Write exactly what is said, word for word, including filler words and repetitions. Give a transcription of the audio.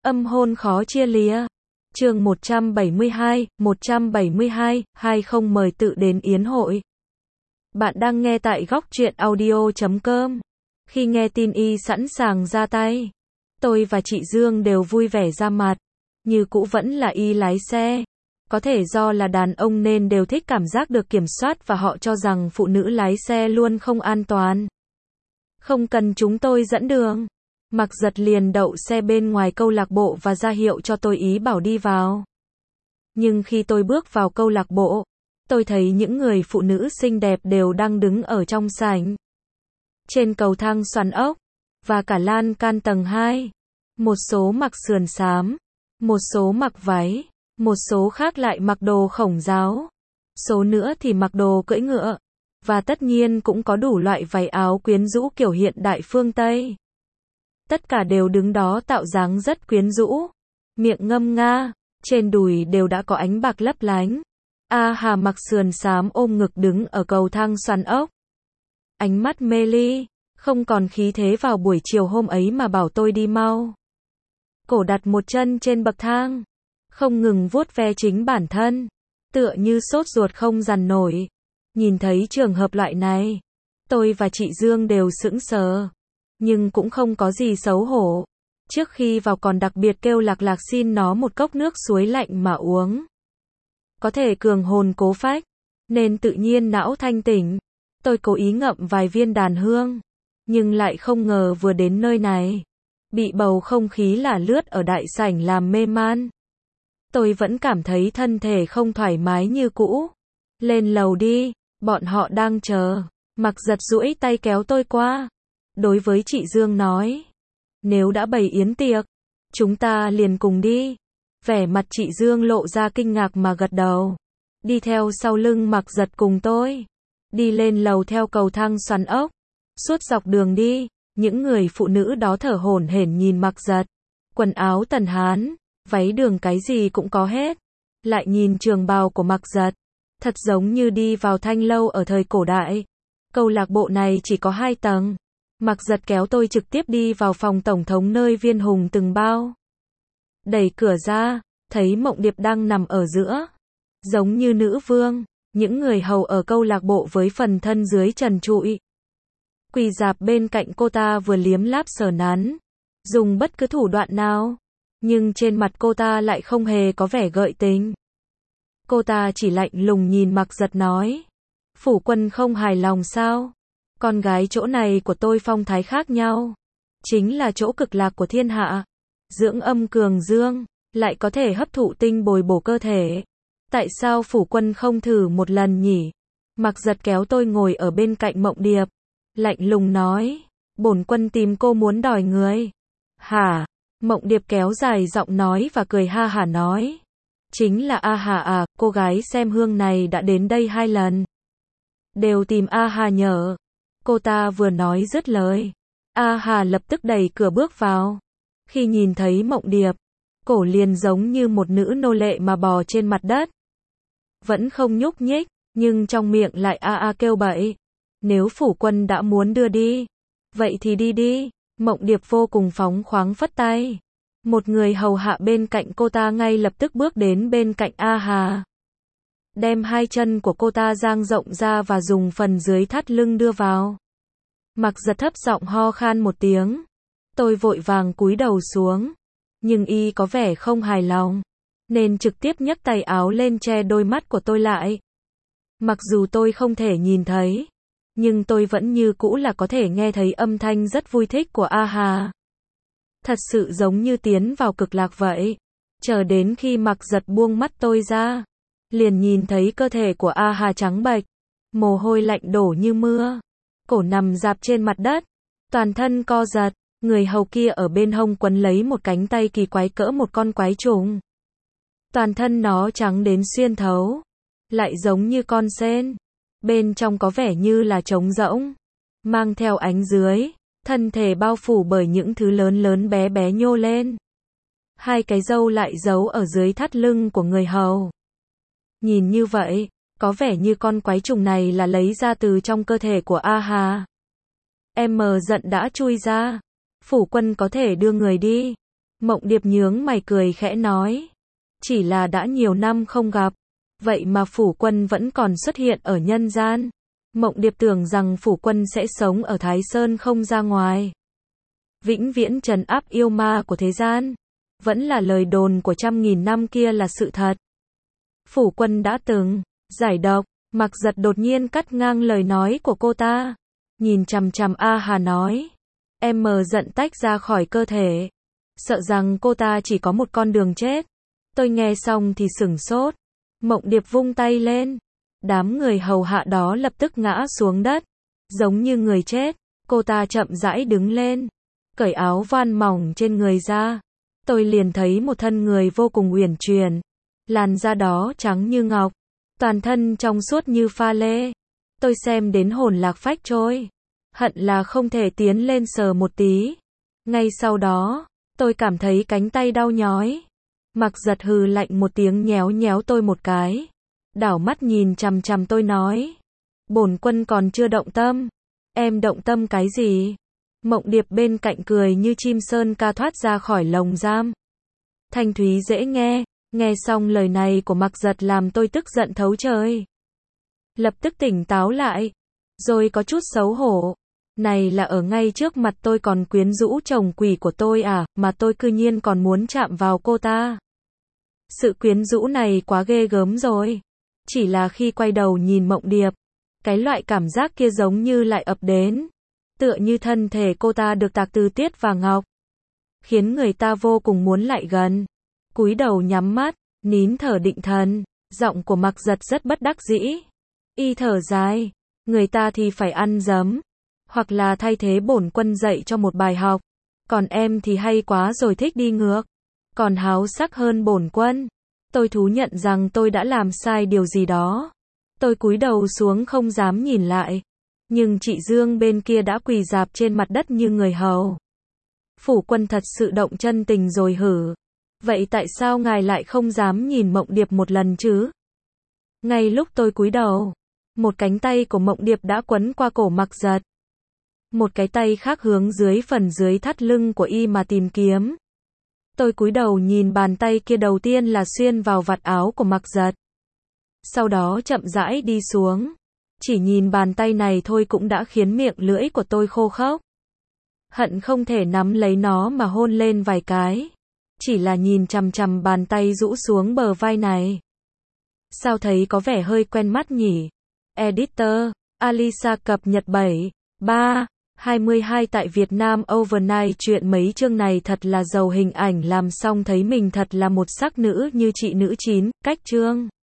Âm hôn khó chia lìa. Chương một trăm bảy mươi hai, một trăm bảy mươi hai, hai không mời tự đến yến hội. Bạn đang nghe tại góc truyện audio chấm com. Khi nghe tin y sẵn sàng ra tay, tôi và chị Dương đều vui vẻ ra mặt. Như cũ vẫn là y lái xe. Có thể do là đàn ông nên đều thích cảm giác được kiểm soát và họ cho rằng phụ nữ lái xe luôn không an toàn. Không cần chúng tôi dẫn đường. Mặc Giật liền đậu xe bên ngoài câu lạc bộ và ra hiệu cho tôi ý bảo đi vào. Nhưng khi tôi bước vào câu lạc bộ, tôi thấy những người phụ nữ xinh đẹp đều đang đứng ở trong sảnh. Trên cầu thang xoắn ốc, và cả lan can tầng hai. Một số mặc sườn xám, một số mặc váy, một số khác lại mặc đồ khổng giáo. Số nữa thì mặc đồ cưỡi ngựa. Và tất nhiên cũng có đủ loại váy áo quyến rũ kiểu hiện đại phương Tây. Tất cả đều đứng đó tạo dáng rất quyến rũ. Miệng ngâm nga, trên đùi đều đã có ánh bạc lấp lánh. A Hà mặc sườn xám ôm ngực đứng ở cầu thang xoắn ốc. Ánh mắt mê ly, không còn khí thế vào buổi chiều hôm ấy mà bảo tôi đi mau. Cổ đặt một chân trên bậc thang, không ngừng vuốt ve chính bản thân, tựa như sốt ruột không dằn nổi. Nhìn thấy trường hợp loại này, tôi và chị Dương đều sững sờ. Nhưng cũng không có gì xấu hổ. Trước khi vào còn đặc biệt kêu Lạc Lạc xin nó một cốc nước suối lạnh mà uống. Có thể cường hồn cố phách, nên tự nhiên não thanh tỉnh. Tôi cố ý ngậm vài viên đàn hương, nhưng lại không ngờ vừa đến nơi này, bị bầu không khí là lướt ở đại sảnh làm mê man. Tôi vẫn cảm thấy thân thể không thoải mái như cũ. Lên lầu đi, bọn họ đang chờ. Mặc Giật duỗi tay kéo tôi qua. Đối với chị Dương nói, nếu đã bày yến tiệc, chúng ta liền cùng đi. Vẻ mặt chị Dương lộ ra kinh ngạc mà gật đầu. Đi theo sau lưng Mặc Giật cùng tôi. Đi lên lầu theo cầu thang xoắn ốc. Suốt dọc đường đi, những người phụ nữ đó thở hổn hển nhìn Mặc Giật. Quần áo tần Hán, váy đường cái gì cũng có hết. Lại nhìn trường bào của Mặc Giật, thật giống như đi vào thanh lâu ở thời cổ đại. Câu lạc bộ này chỉ có hai tầng. Mặc Giật kéo tôi trực tiếp đi vào phòng tổng thống nơi Viên Hùng từng bao. Đẩy cửa ra, thấy Mộng Điệp đang nằm ở giữa. Giống như nữ vương, những người hầu ở câu lạc bộ với phần thân dưới trần trụi. Quỳ rạp bên cạnh cô ta vừa liếm láp sờ nắn. Dùng bất cứ thủ đoạn nào. Nhưng trên mặt cô ta lại không hề có vẻ gợi tình. Cô ta chỉ lạnh lùng nhìn Mặc Giật nói. Phủ quân không hài lòng sao? Con gái chỗ này của tôi phong thái khác nhau. Chính là chỗ cực lạc của thiên hạ. Dưỡng âm cường dương, lại có thể hấp thụ tinh bồi bổ cơ thể. Tại sao phủ quân không thử một lần nhỉ? Mặc Giật kéo tôi ngồi ở bên cạnh Mộng Điệp. Lạnh lùng nói, bổn quân tìm cô muốn đòi người. Hả? Mộng Điệp kéo dài giọng nói và cười ha hả nói. Chính là A Hà à, cô gái xem hương này đã đến đây hai lần. Đều tìm A Hà nhờ. Cô ta vừa nói dứt lời, A Hà lập tức đẩy cửa bước vào. Khi nhìn thấy Mộng Điệp, cổ liền giống như một nữ nô lệ mà bò trên mặt đất. Vẫn không nhúc nhích, nhưng trong miệng lại a a kêu bậy. Nếu phủ quân đã muốn đưa đi, vậy thì đi đi. Mộng Điệp vô cùng phóng khoáng phất tay. Một người hầu hạ bên cạnh cô ta ngay lập tức bước đến bên cạnh A Hà. Đem hai chân của cô ta dang rộng ra và dùng phần dưới thắt lưng đưa vào. Mặc Giật thấp giọng ho khan một tiếng. Tôi vội vàng cúi đầu xuống. Nhưng y có vẻ không hài lòng, nên trực tiếp nhấc tay áo lên che đôi mắt của tôi lại. Mặc dù tôi không thể nhìn thấy, nhưng tôi vẫn như cũ là có thể nghe thấy âm thanh rất vui thích của A Hà. Thật sự giống như tiến vào cực lạc vậy. Chờ đến khi Mặc Giật buông mắt tôi ra, liền nhìn thấy cơ thể của A Hà trắng bệch, mồ hôi lạnh đổ như mưa, cổ nằm rạp trên mặt đất, toàn thân co giật. Người hầu kia ở bên hông quấn lấy một cánh tay kỳ quái cỡ một con quái trùng. Toàn thân nó trắng đến xuyên thấu, lại giống như con sên. Bên trong có vẻ như là trống rỗng, mang theo ánh dưới, thân thể bao phủ bởi những thứ lớn lớn bé bé nhô lên. Hai cái râu lại giấu ở dưới thắt lưng của người hầu. Nhìn như vậy, có vẻ như con quái trùng này là lấy ra từ trong cơ thể của A Hà. Em giận đã chui ra. Phủ quân có thể đưa người đi. Mộng Điệp nhướng mày cười khẽ nói. Chỉ là đã nhiều năm không gặp. Vậy mà Phủ Quân vẫn còn xuất hiện ở nhân gian. Mộng Điệp tưởng rằng Phủ Quân sẽ sống ở Thái Sơn không ra ngoài. Vĩnh viễn trấn áp yêu ma của thế gian. Vẫn là lời đồn của trăm nghìn năm kia là sự thật. Phủ Quân đã từng giải độc. Mặc Giật đột nhiên cắt ngang lời nói của cô ta. Nhìn chằm chằm A Hà nói. Em mờ giận tách ra khỏi cơ thể. Sợ rằng cô ta chỉ có một con đường chết. Tôi nghe xong thì sửng sốt. Mộng Điệp vung tay lên. Đám người hầu hạ đó lập tức ngã xuống đất. Giống như người chết. Cô ta chậm rãi đứng lên. Cởi áo voan mỏng trên người ra. Tôi liền thấy một thân người vô cùng uyển chuyển. Làn da đó trắng như ngọc. Toàn thân trong suốt như pha lê. Tôi xem đến hồn lạc phách trôi. Hận là không thể tiến lên sờ một tí. Ngay sau đó, tôi cảm thấy cánh tay đau nhói. Mặc Giật hừ lạnh một tiếng nhéo nhéo tôi một cái. Đảo mắt nhìn chằm chằm tôi nói. Bổn quân còn chưa động tâm. Em động tâm cái gì? Mộng Điệp bên cạnh cười như chim sơn ca thoát ra khỏi lồng giam. Thanh thúy dễ nghe. Nghe xong lời này của Mặc Giật làm tôi tức giận thấu trời. Lập tức tỉnh táo lại. Rồi có chút xấu hổ. Này là ở ngay trước mặt tôi còn quyến rũ chồng quỷ của tôi à, mà tôi cư nhiên còn muốn chạm vào cô ta. Sự quyến rũ này quá ghê gớm rồi. Chỉ là khi quay đầu nhìn Mộng Điệp, cái loại cảm giác kia giống như lại ập đến. Tựa như thân thể cô ta được tạc từ tiết và ngọc. Khiến người ta vô cùng muốn lại gần. Cúi đầu nhắm mắt, nín thở định thần. Giọng của Mặc Giật rất bất đắc dĩ. Y thở dài. Người ta thì phải ăn dấm. Hoặc là thay thế bổn quân dạy cho một bài học. Còn em thì hay quá rồi thích đi ngược. Còn háo sắc hơn bổn quân. Tôi thú nhận rằng tôi đã làm sai điều gì đó. Tôi cúi đầu xuống không dám nhìn lại. Nhưng chị Dương bên kia đã quỳ rạp trên mặt đất như người hầu. Phủ Quân thật sự động chân tình rồi hử. Vậy tại sao ngài lại không dám nhìn Mộng Điệp một lần chứ? Ngay lúc tôi cúi đầu, một cánh tay của Mộng Điệp đã quấn qua cổ Mặc Giật. Một cái tay khác hướng dưới phần dưới thắt lưng của y mà tìm kiếm. Tôi cúi đầu nhìn bàn tay kia đầu tiên là xuyên vào vạt áo của Mặc Giật. Sau đó chậm rãi đi xuống. Chỉ nhìn bàn tay này thôi cũng đã khiến miệng lưỡi của tôi khô khốc. Hận không thể nắm lấy nó mà hôn lên vài cái. Chỉ là nhìn chằm chằm bàn tay rũ xuống bờ vai này. Sao thấy có vẻ hơi quen mắt nhỉ? Editor, Alisa cập nhật bảy, ba, hai mươi hai tại Việt Nam Overnight. Chuyện mấy chương này thật là giàu hình ảnh, làm xong thấy mình thật là một sắc nữ như chị nữ chín, cách chương.